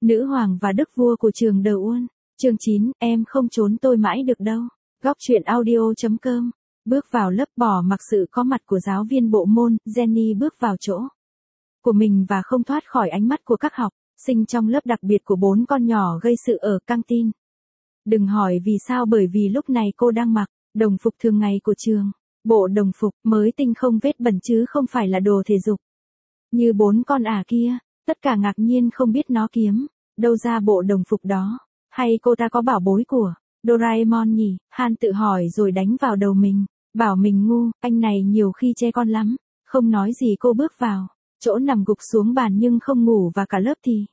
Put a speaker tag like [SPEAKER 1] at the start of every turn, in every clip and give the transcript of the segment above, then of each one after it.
[SPEAKER 1] Nữ hoàng và đức vua của trường Đờ Uôn. Chương 9, em không trốn tôi mãi được đâu. Góc truyện audio.com. Bước vào lớp bỏ mặc sự có mặt của giáo viên bộ môn, Jenny bước vào chỗ của mình và không thoát khỏi ánh mắt của các học sinh trong lớp đặc biệt của 4 con nhỏ gây sự ở căng tin. Đừng hỏi vì sao, bởi vì lúc này cô đang mặc đồng phục thường ngày của trường. Bộ đồng phục mới tinh không vết bẩn chứ không phải là đồ thể dục. Như 4 con ả kia, tất cả ngạc nhiên không biết nó kiếm đâu ra bộ đồng phục đó. Hay cô ta có bảo bối của Doraemon nhỉ? Han tự hỏi rồi đánh vào đầu mình. Bảo mình ngu, anh này nhiều khi che con lắm. Không nói gì cô bước vào chỗ nằm gục xuống bàn nhưng không ngủ và cả lớp thì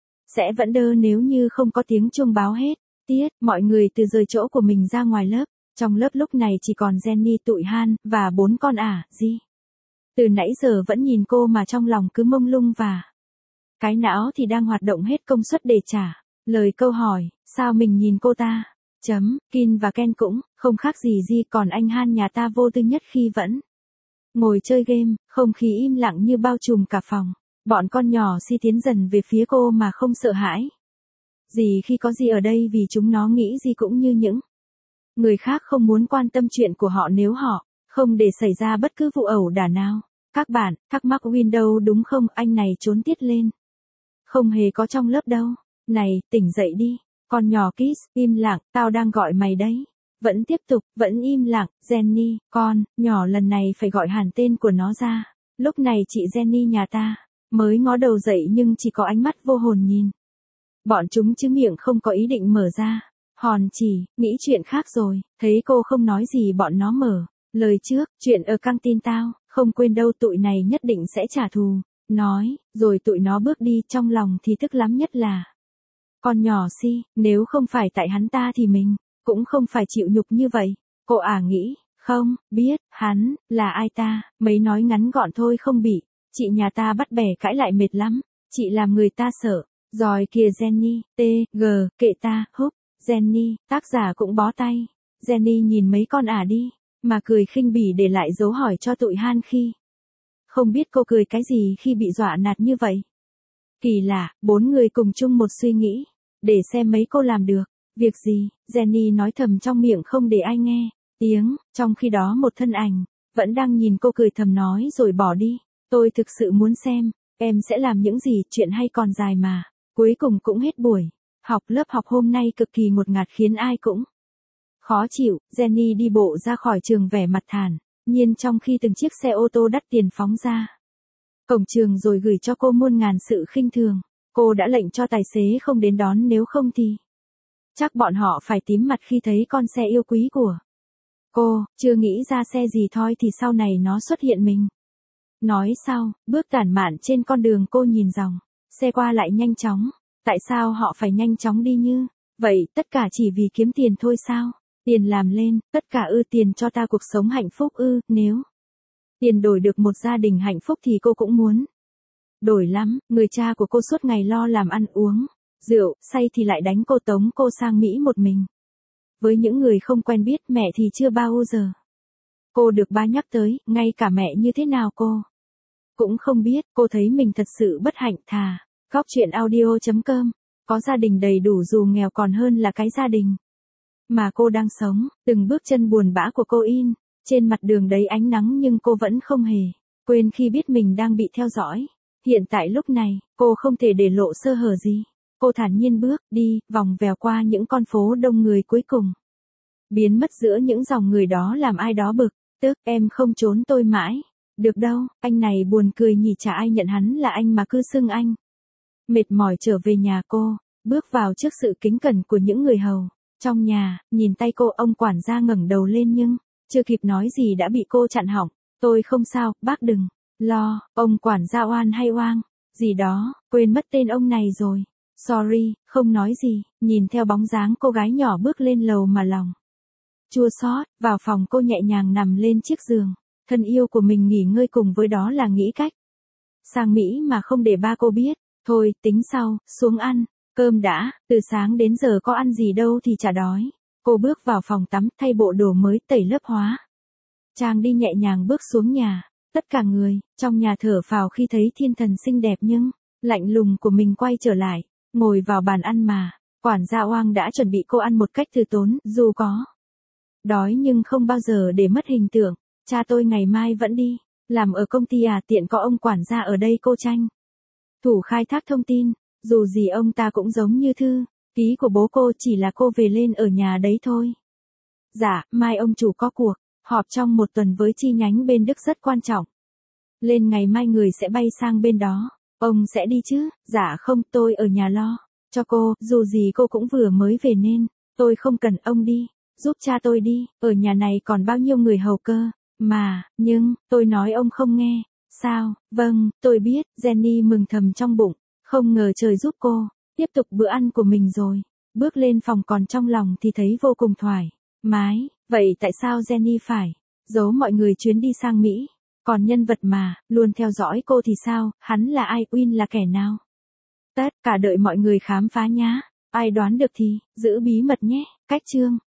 [SPEAKER 1] sẽ vẫn đơ nếu như không có tiếng chuông báo hết. Tiết, mọi người từ rời chỗ của mình ra ngoài lớp. Trong lớp lúc này chỉ còn Jenny, tụi Han, và 4 con ả, Di. Từ nãy giờ vẫn nhìn cô mà trong lòng cứ mông lung và cái não thì đang hoạt động hết công suất để trả lời câu hỏi, sao mình nhìn cô ta? Kin và Ken cũng không khác gì Di, còn anh Han nhà ta vô tư nhất khi vẫn ngồi chơi game, không khí im lặng như bao trùm cả phòng. Bọn con nhỏ Si tiến dần về phía cô mà không sợ hãi gì khi có Di ở đây, vì chúng nó nghĩ Di cũng như những người khác không muốn quan tâm chuyện của họ nếu họ không để xảy ra bất cứ vụ ẩu đả nào. Các bạn thắc mắc Windows đúng không? Anh này trốn tiết lên. Không hề có trong lớp đâu. Này, tỉnh dậy đi. Con nhỏ Kiss, im lặng, tao đang gọi mày đấy. Vẫn tiếp tục, vẫn im lặng. Jenny, con nhỏ lần này phải gọi hẳn tên của nó ra. Lúc này chị Jenny nhà ta mới ngó đầu dậy nhưng chỉ có ánh mắt vô hồn nhìn bọn chúng chứ miệng không có ý định mở ra. Hòn chỉ nghĩ chuyện khác rồi. Thấy cô không nói gì bọn nó mở lời trước. Chuyện ở căng tin tao không quên đâu, tụi này nhất định sẽ trả thù. Nói rồi tụi nó bước đi, trong lòng thì tức lắm, nhất là con nhỏ Si. Nếu không phải tại hắn ta thì mình cũng không phải chịu nhục như vậy. Cô nghĩ không biết hắn là ai ta. Mấy nói ngắn gọn thôi không bị chị nhà ta bắt bẻ cãi lại mệt lắm. Chị làm người ta sợ. Rồi kìa Jenny, kệ ta, húp. Jenny, tác giả cũng bó tay. Jenny nhìn mấy con ả đi mà cười khinh bỉ, để lại dấu hỏi cho tụi Han khi không biết cô cười cái gì khi bị dọa nạt như vậy. Kỳ lạ, 4 người cùng chung một suy nghĩ. Để xem mấy cô làm được việc gì, Jenny nói thầm trong miệng không để ai nghe tiếng. Trong khi đó một thân ảnh vẫn đang nhìn cô cười thầm nói rồi bỏ đi. Tôi thực sự muốn xem em sẽ làm những gì, chuyện hay còn dài mà. Cuối cùng cũng hết buổi học. Lớp học hôm nay cực kỳ ngột ngạt khiến ai cũng khó chịu. Jenny đi bộ ra khỏi trường vẻ mặt thản nhiên trong khi từng chiếc xe ô tô đắt tiền phóng ra cổng trường rồi gửi cho cô muôn ngàn sự khinh thường. Cô đã lệnh cho tài xế không đến đón, nếu không thì chắc bọn họ phải tím mặt khi thấy con xe yêu quý của cô. Chưa nghĩ ra xe gì thôi thì sau này nó xuất hiện mình. Nói sau, bước tản mạn trên con đường, cô nhìn dòng xe qua lại nhanh chóng. Tại sao họ phải nhanh chóng đi như vậy? Tất cả chỉ vì kiếm tiền thôi sao? Tiền làm lên, tất cả tiền cho ta cuộc sống hạnh phúc nếu tiền đổi được một gia đình hạnh phúc thì cô cũng muốn đổi lắm. Người cha của cô suốt ngày lo làm ăn uống rượu, say thì lại đánh cô, tống cô sang Mỹ một mình. Với những người không quen biết, mẹ thì chưa bao giờ cô được ba nhắc tới, ngay cả mẹ như thế nào cô cũng không biết. Cô thấy mình thật sự bất hạnh. Thà góc truyện audio.com có gia đình đầy đủ dù nghèo còn hơn là cái gia đình mà cô đang sống. Từng bước chân buồn bã của cô in trên mặt đường đầy ánh nắng, nhưng cô vẫn không hề quên khi biết mình đang bị theo dõi. Hiện tại lúc này, cô không thể để lộ sơ hở gì. Cô thản nhiên bước đi vòng vèo qua những con phố đông người, cuối cùng biến mất giữa những dòng người đó làm ai đó bực tức. Em không trốn tôi mãi được đâu. Anh này buồn cười nhỉ, chả ai nhận hắn là anh mà cứ xưng anh. Mệt mỏi trở về nhà, cô bước vào trước sự kính cẩn của những người hầu trong nhà. Nhìn tay cô, ông quản gia ngẩng đầu lên nhưng chưa kịp nói gì đã bị cô chặn họng. Tôi không sao, bác đừng lo. Ông quản gia oan hay oang gì đó, quên mất tên ông này rồi. Sorry, không nói gì. Nhìn theo bóng dáng cô gái nhỏ bước lên lầu mà lòng chua xót. Vào phòng, cô nhẹ nhàng nằm lên chiếc giường thân yêu của mình nghỉ ngơi, cùng với đó là nghĩ cách sang Mỹ mà không để ba cô biết. Thôi, tính sau, xuống ăn cơm đã, từ sáng đến giờ có ăn gì đâu thì chả đói. Cô bước vào phòng tắm, thay bộ đồ mới, tẩy lớp hóa trang đi, nhẹ nhàng bước xuống nhà. Tất cả người trong nhà thở phào khi thấy thiên thần xinh đẹp nhưng lạnh lùng của mình quay trở lại. ngồi vào bàn ăn mà. Quản gia Oang đã chuẩn bị cô ăn một cách từ tốn, dù có đói nhưng không bao giờ để mất hình tượng. Cha tôi ngày mai vẫn đi làm ở công ty à, tiện có ông quản gia ở đây cô tranh thủ khai thác thông tin, dù gì ông ta cũng giống như thư ký của bố cô, chỉ là cô về lên ở nhà đấy thôi. Dạ, mai ông chủ có cuộc họp trong một tuần với chi nhánh bên Đức rất quan trọng. Lên ngày mai người sẽ bay sang bên đó. Ông sẽ đi chứ? Dạ không, tôi ở nhà lo cho cô, dù gì cô cũng vừa mới về nên tôi không cần ông đi, giúp cha tôi đi, ở nhà này còn bao nhiêu người hầu cơ. Mà, nhưng, tôi nói ông không nghe. Sao? Vâng, tôi biết, Jenny mừng thầm trong bụng, không ngờ trời giúp cô tiếp tục bữa ăn của mình rồi. Bước lên phòng còn trong lòng thì thấy vô cùng thoải mái. Vậy tại sao Jenny phải giấu mọi người chuyến đi sang Mỹ? Còn nhân vật mà luôn theo dõi cô thì sao? Hắn là ai? Win là kẻ nào? Tất cả đợi mọi người khám phá nhá. Ai đoán được thì giữ bí mật nhé. Cách chương